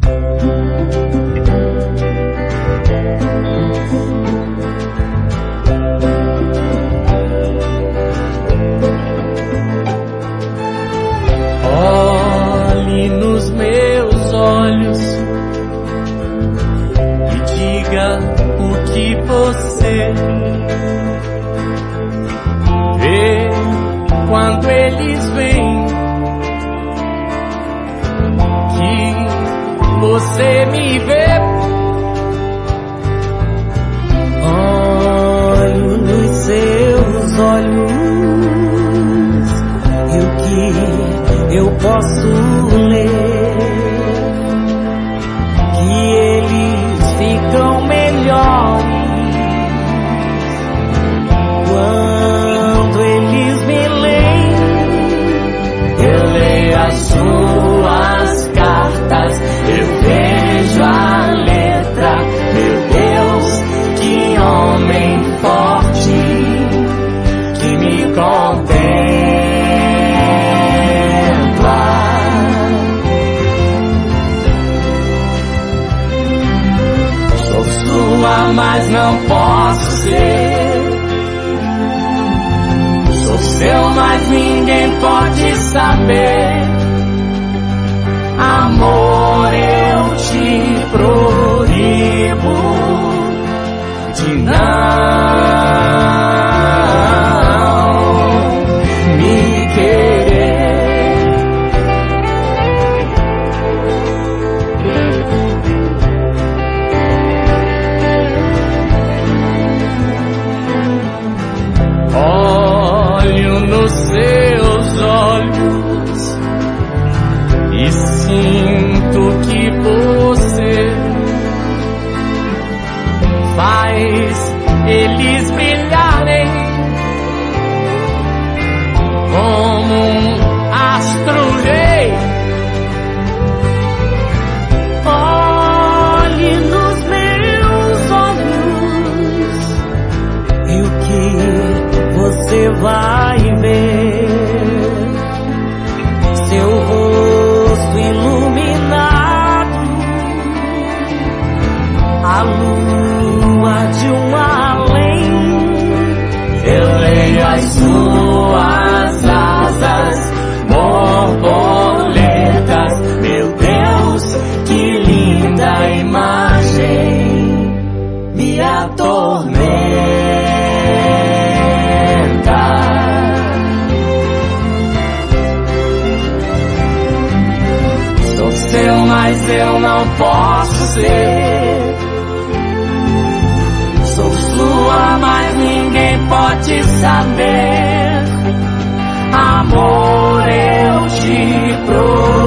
Olhe nos meus olhos e diga o que você vê quando eles vêm, que você me vê. Olho nos seus olhos e o que eu posso ler, que eles ficam melhores quando eles me leem. Eu leio as suas cartas, eu vejo a letra. Meu Deus, que homem forte, que me contempla. Sou sua, mas não posso ser. Sou seu, mas ninguém pode saber. Amor, eu te proíbo de não me querer. Olho nos seus olhos e sinto que você faz eles brilharem como um astro-rei. Olhe nos meus olhos e o que você vai ver, seu rosto iluminado, a lua de um além. Eu leio as suas asas, borboletas. Meu Deus, que linda imagem me atormenta. Sou seu, mas eu não posso ser. Sou sua, mas ninguém pode saber. Amor, eu te proíbo